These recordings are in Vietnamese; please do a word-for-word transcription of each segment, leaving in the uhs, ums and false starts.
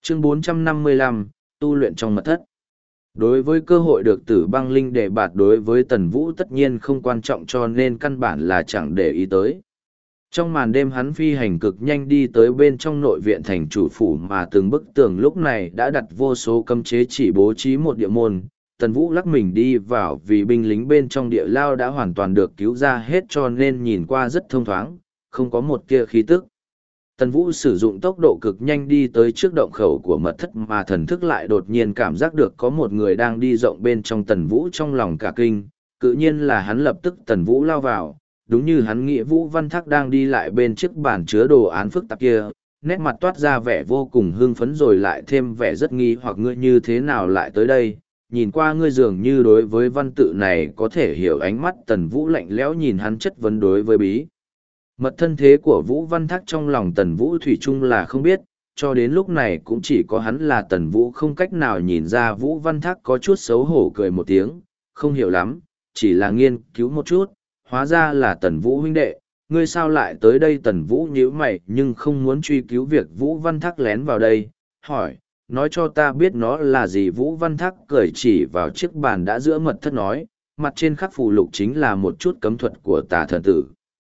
Chương bốn trăm năm mươi lăm, tu luyện trong mật thất. Đối với cơ hội được tử băng linh đề bạt đối với Tần Vũ tất nhiên không quan trọng cho nên căn bản là chẳng để ý tới. Trong màn đêm hắn phi hành cực nhanh đi tới bên trong nội viện thành chủ phủ mà từng bức tường lúc này đã đặt vô số cấm chế chỉ bố trí một địa môn. Tần Vũ lắc mình đi vào vì binh lính bên trong địa lao đã hoàn toàn được cứu ra hết cho nên nhìn qua rất thông thoáng, không có một tia khí tức. Tần Vũ sử dụng tốc độ cực nhanh đi tới trước động khẩu của mật thất mà thần thức lại đột nhiên cảm giác được có một người đang đi rộng bên trong Tần Vũ trong lòng cả kinh, tự nhiên là hắn lập tức Tần Vũ lao vào, đúng như hắn nghĩ Vũ Văn Thác đang đi lại bên chiếc bàn chứa đồ án phức tạp kia, nét mặt toát ra vẻ vô cùng hưng phấn rồi lại thêm vẻ rất nghi hoặc ngươi như thế nào lại tới đây, nhìn qua ngươi dường như đối với văn tự này có thể hiểu ánh mắt Tần Vũ lạnh lẽo nhìn hắn chất vấn đối với bí. Mật thân thế của Vũ Văn Thác trong lòng Tần Vũ Thủy chung là không biết, cho đến lúc này cũng chỉ có hắn là Tần Vũ không cách nào nhìn ra Vũ Văn Thác có chút xấu hổ cười một tiếng, không hiểu lắm, chỉ là nghiên cứu một chút, hóa ra là Tần Vũ huynh đệ, ngươi sao lại tới đây Tần Vũ nhíu mày nhưng không muốn truy cứu việc Vũ Văn Thác lén vào đây, hỏi, nói cho ta biết nó là gì Vũ Văn Thác cười chỉ vào chiếc bàn đã giữa mật thất nói, mặt trên khắc phù lục chính là một chút cấm thuật của tà thần tử.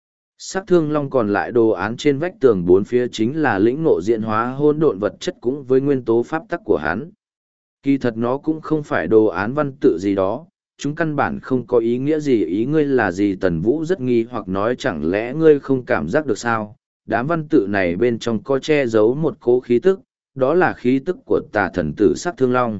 Sắc thương long còn lại đồ án trên vách tường bốn phía chính là lĩnh ngộ diễn hóa hỗn độn vật chất cũng với nguyên tố pháp tắc của hắn. Kỳ thật nó cũng không phải đồ án văn tự gì đó, chúng căn bản không có ý nghĩa gì ý ngươi là gì Tần Vũ rất nghi hoặc nói chẳng lẽ ngươi không cảm giác được sao, đám văn tự này bên trong có che giấu một cố khí tức, đó là khí tức của tà thần tử sắc thương long.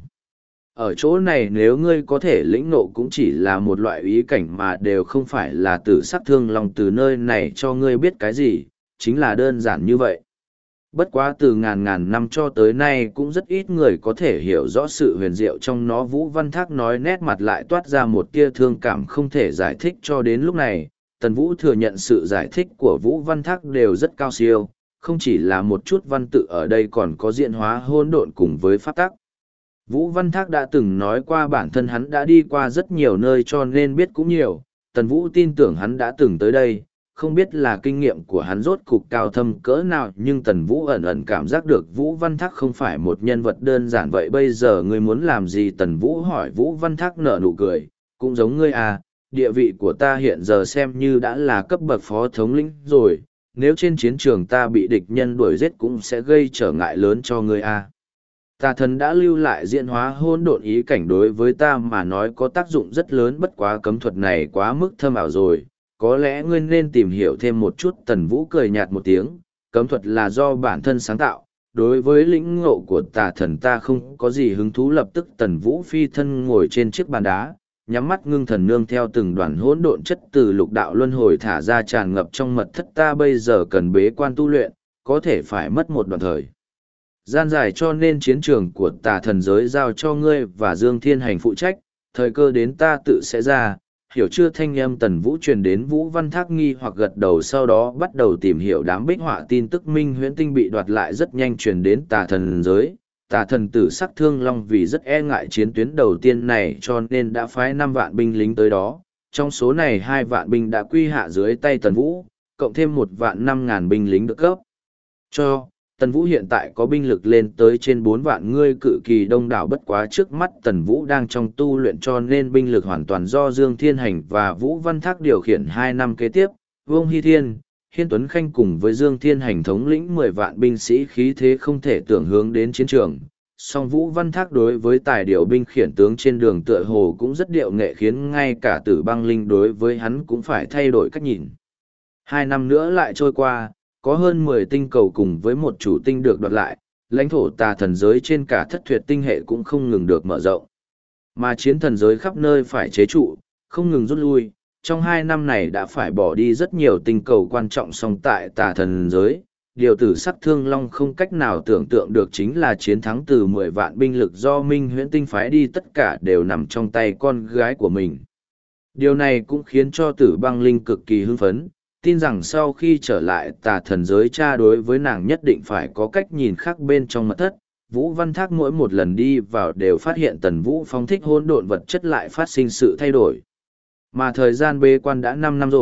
Ở chỗ này nếu ngươi có thể lĩnh nộ cũng chỉ là một loại ý cảnh mà đều không phải là tử sắc thương long từ nơi này cho ngươi biết cái gì, chính là đơn giản như vậy. Bất quá từ ngàn ngàn năm cho tới nay cũng rất ít người có thể hiểu rõ sự huyền diệu trong nó Vũ Văn Thác nói nét mặt lại toát ra một tia thương cảm không thể giải thích cho đến lúc này, Tần Vũ thừa nhận sự giải thích của Vũ Văn Thác đều rất cao siêu, không chỉ là một chút văn tự ở đây còn có diễn hóa hỗn độn cùng với pháp tắc. Vũ Văn Thác đã từng nói qua bản thân hắn đã đi qua rất nhiều nơi cho nên biết cũng nhiều, Tần Vũ tin tưởng hắn đã từng tới đây, không biết là kinh nghiệm của hắn rốt cục cao thâm cỡ nào nhưng Tần Vũ ẩn ẩn cảm giác được Vũ Văn Thác không phải một nhân vật đơn giản vậy bây giờ ngươi muốn làm gì Tần Vũ hỏi Vũ Văn Thác nở nụ cười, cũng giống ngươi à, địa vị của ta hiện giờ xem như đã là cấp bậc phó thống lĩnh rồi, nếu trên chiến trường ta bị địch nhân đuổi giết cũng sẽ gây trở ngại lớn cho ngươi à. Tà thần đã lưu lại diễn hóa hỗn độn ý cảnh đối với ta mà nói có tác dụng rất lớn bất quá cấm thuật này quá mức thâm ảo rồi, có lẽ ngươi nên tìm hiểu thêm một chút Tần Vũ cười nhạt một tiếng, cấm thuật là do bản thân sáng tạo, đối với lĩnh ngộ của tà thần ta không có gì hứng thú lập tức Tần Vũ phi thân ngồi trên chiếc bàn đá, nhắm mắt ngưng thần nương theo từng đoàn hỗn độn chất từ lục đạo luân hồi thả ra tràn ngập trong mật thất ta bây giờ cần bế quan tu luyện, có thể phải mất một đoạn thời gian dài cho nên chiến trường của tà thần giới giao cho ngươi và Dương Thiên Hành phụ trách, thời cơ đến ta tự sẽ ra, hiểu chưa thanh âm Tần Vũ truyền đến Vũ Văn Thác nghi hoặc gật đầu sau đó bắt đầu tìm hiểu đám bích họa tin tức minh huyễn tinh bị đoạt lại rất nhanh truyền đến tà thần giới. Tà thần tử sắc thương long vì rất e ngại chiến tuyến đầu tiên này cho nên đã phái năm vạn binh lính tới đó, trong số này hai vạn binh đã quy hạ dưới tay Tần Vũ, cộng thêm một vạn năm ngàn binh lính được cấp cho. Tần Vũ hiện tại có binh lực lên tới trên bốn vạn ngươi cự kỳ đông đảo bất quá trước mắt Tần Vũ đang trong tu luyện cho nên binh lực hoàn toàn do Dương Thiên Hành và Vũ Văn Thác điều khiển hai năm kế tiếp, Vương Hy Thiên, Hiên Tuấn Khanh cùng với Dương Thiên Hành thống lĩnh mười vạn binh sĩ khí thế không thể tưởng hướng đến chiến trường. Song Vũ Văn Thác đối với tài điều binh khiển tướng trên đường tựa hồ cũng rất điệu nghệ khiến ngay cả Tử Băng Linh đối với hắn cũng phải thay đổi cách nhìn. Hai năm nữa lại trôi qua, có hơn mười tinh cầu cùng với một chủ tinh được đoạt lại, lãnh thổ tà thần giới trên cả thất tuyệt tinh hệ cũng không ngừng được mở rộng. Mà chiến thần giới khắp nơi phải chế trụ, không ngừng rút lui, trong hai năm này đã phải bỏ đi rất nhiều tinh cầu quan trọng song tại tà thần giới. Điều tử sắc thương long không cách nào tưởng tượng được chính là chiến thắng từ mười vạn binh lực do Minh Huyễn Tinh phái đi tất cả đều nằm trong tay con gái của mình. Điều này cũng khiến cho Tử Băng Linh cực kỳ hưng phấn, tin rằng sau khi trở lại tà thần giới cha đối với nàng nhất định phải có cách nhìn khác bên trong mật thất. Vũ Văn Thác mỗi một lần đi vào đều phát hiện Tần Vũ phóng thích hỗn độn vật chất lại phát sinh sự thay đổi. Mà thời gian bế quan đã năm năm rồi,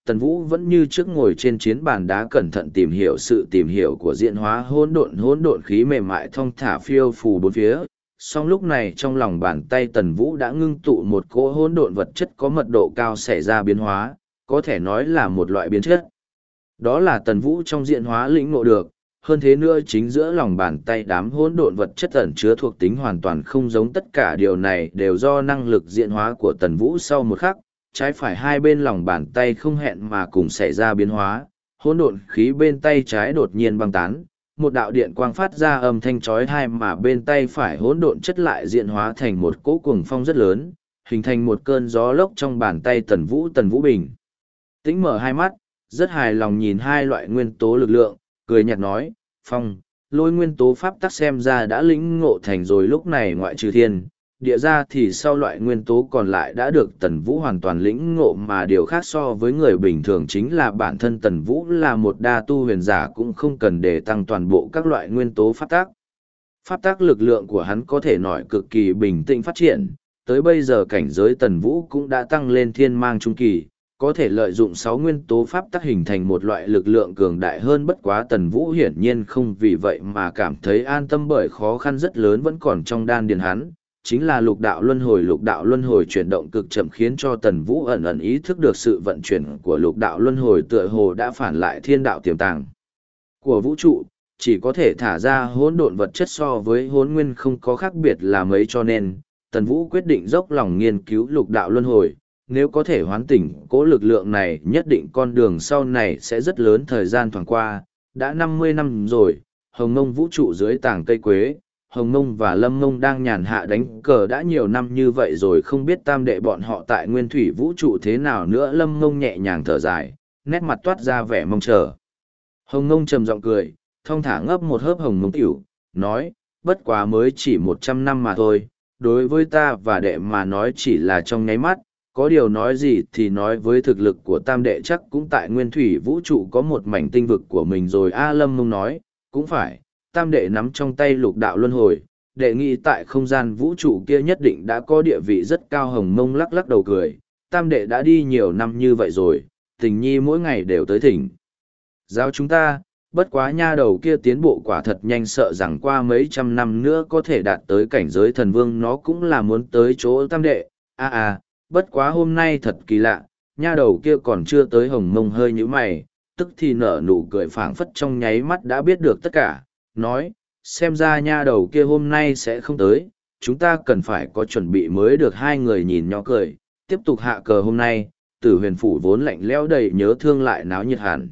Tần Vũ vẫn như trước ngồi trên chiến bàn đá cẩn thận tìm hiểu sự tìm hiểu của diễn hóa hỗn độn hỗn độn khí mềm mại thong thả phiêu phù bốn phía. Song lúc này trong lòng bàn tay Tần Vũ đã ngưng tụ một cỗ hỗn độn vật chất có mật độ cao xảy ra biến hóa, có thể nói là một loại biến chất. Đó là Tần Vũ trong diễn hóa lĩnh ngộ được, hơn thế nữa chính giữa lòng bàn tay đám hỗn độn vật chất ẩn chứa thuộc tính hoàn toàn không giống, tất cả điều này đều do năng lực diễn hóa của Tần Vũ sau một khắc, trái phải hai bên lòng bàn tay không hẹn mà cùng xảy ra biến hóa, hỗn độn khí bên tay trái đột nhiên băng tán, một đạo điện quang phát ra âm thanh chói tai, mà bên tay phải hỗn độn chất lại diễn hóa thành một cỗ cuồng phong rất lớn, hình thành một cơn gió lốc trong bàn tay Tần Vũ. Tần Vũ bình tĩnh mở hai mắt, rất hài lòng nhìn hai loại nguyên tố lực lượng, cười nhạt nói, phong, lôi nguyên tố pháp tắc xem ra đã lĩnh ngộ thành rồi, lúc này ngoại trừ thiên, địa ra thì sau loại nguyên tố còn lại đã được Tần Vũ hoàn toàn lĩnh ngộ, mà điều khác so với người bình thường chính là bản thân Tần Vũ là một đa tu huyền giả cũng không cần để tăng toàn bộ các loại nguyên tố pháp tắc. Pháp tắc lực lượng của hắn có thể nói cực kỳ bình tĩnh phát triển, tới bây giờ cảnh giới Tần Vũ cũng đã tăng lên thiên mang trung kỳ, có thể lợi dụng sáu nguyên tố pháp tắc hình thành một loại lực lượng cường đại hơn. Bất quá Tần Vũ hiển nhiên không vì vậy mà cảm thấy an tâm, bởi khó khăn rất lớn vẫn còn trong đan điền hắn, chính là lục đạo luân hồi. Lục đạo luân hồi chuyển động cực chậm khiến cho Tần Vũ ẩn ẩn ý thức được sự vận chuyển của lục đạo luân hồi tựa hồ đã phản lại thiên đạo tiềm tàng của vũ trụ, chỉ có thể thả ra hỗn độn vật chất so với hỗn nguyên không có khác biệt là mấy, cho nên Tần Vũ quyết định dốc lòng nghiên cứu lục đạo luân hồi. Nếu có thể hoán tỉnh cố lực lượng này, nhất định con đường sau này sẽ rất lớn. Thời gian thoảng qua, đã năm mươi năm rồi, Hồng Mông vũ trụ dưới tảng cây quế, Hồng Mông và Lâm Mông đang nhàn hạ đánh cờ đã nhiều năm như vậy rồi, không biết tam đệ bọn họ tại nguyên thủy vũ trụ thế nào nữa. Lâm Mông nhẹ nhàng thở dài, nét mặt toát ra vẻ mong chờ. Hồng Mông trầm giọng cười, thong thả ngấp một hớp Hồng Mông tiểu, nói, bất quá mới chỉ một trăm năm mà thôi, đối với ta và đệ mà nói chỉ là trong nháy mắt. Có điều nói gì thì nói, với thực lực của tam đệ chắc cũng tại nguyên thủy vũ trụ có một mảnh tinh vực của mình rồi. A Lâm Mông nói, cũng phải, tam đệ nắm trong tay lục đạo luân hồi, đệ nghĩ tại không gian vũ trụ kia nhất định đã có địa vị rất cao. Hồng Mông lắc lắc đầu cười, tam đệ đã đi nhiều năm như vậy rồi, tình nhi mỗi ngày đều tới thỉnh giáo chúng ta, bất quá nha đầu kia tiến bộ quả thật nhanh, sợ rằng qua mấy trăm năm nữa có thể đạt tới cảnh giới thần vương, nó cũng là muốn tới chỗ tam đệ. A à, bất quá hôm nay thật kỳ lạ, nha đầu kia còn chưa tới. Hồng Mông hơi nhíu mày, tức thì nở nụ cười phảng phất trong nháy mắt đã biết được tất cả, nói, xem ra nha đầu kia hôm nay sẽ không tới, chúng ta cần phải có chuẩn bị mới được. Hai người nhìn nhỏ cười, tiếp tục hạ cờ. Hôm nay, Tử Huyền phủ vốn lạnh lẽo đầy nhớ thương lại náo nhiệt hẳn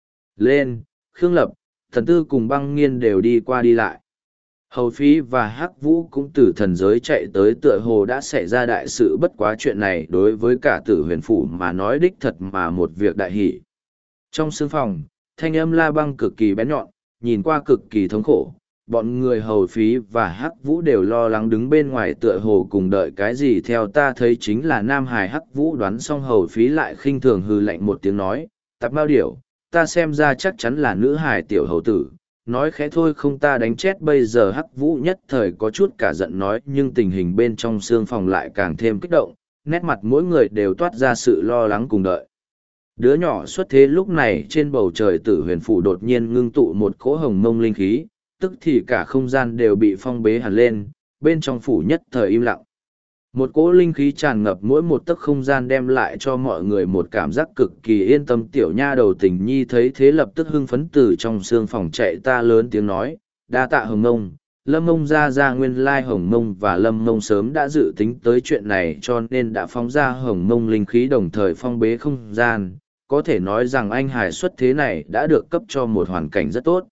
lên. Khương Lập, Thần Tư cùng Băng Nghiên đều đi qua đi lại. Hầu Phí và Hắc Vũ cũng từ thần giới chạy tới, tựa hồ đã xảy ra đại sự. Bất quá chuyện này đối với cả Tử Huyền phủ mà nói đích thật mà một việc đại hỷ. Trong sương phòng, thanh âm La Băng cực kỳ bén nhọn, nhìn qua cực kỳ thống khổ. Bọn người Hầu Phí và Hắc Vũ đều lo lắng đứng bên ngoài, tựa hồ cùng đợi cái gì. Theo ta thấy chính là Nam Hải. Hắc Vũ đoán xong, Hầu Phí lại khinh thường hừ lạnh một tiếng nói, tạp bao điểu, ta xem ra chắc chắn là nữ hài tiểu hầu tử. Nói khẽ thôi không ta đánh chết bây giờ. Hắc Vũ nhất thời có chút cả giận nói, nhưng tình hình bên trong sương phòng lại càng thêm kích động, nét mặt mỗi người đều toát ra sự lo lắng cùng đợi. Đứa nhỏ xuất thế. Lúc này trên bầu trời Tử Huyền phủ đột nhiên ngưng tụ một cỗ hồng mông linh khí, tức thì cả không gian đều bị phong bế hẳn lên, bên trong phủ nhất thời im lặng. Một cỗ linh khí tràn ngập mỗi một tấc không gian, đem lại cho mọi người một cảm giác cực kỳ yên tâm. Tiểu nha đầu Tình Nhi thấy thế lập tức hưng phấn từ trong sương phòng chạy ta, lớn tiếng nói, đa tạ Hồng Mông. Lâm Mông ra ra nguyên lai Hồng Mông và Lâm Mông sớm đã dự tính tới chuyện này, cho nên đã phóng ra Hồng Mông linh khí đồng thời phong bế không gian. Có thể nói rằng anh hải xuất thế này đã được cấp cho một hoàn cảnh rất tốt.